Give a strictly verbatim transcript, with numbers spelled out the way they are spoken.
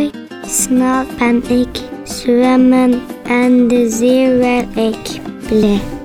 jeg, snart kan jeg svømme, and det vil jeg bli.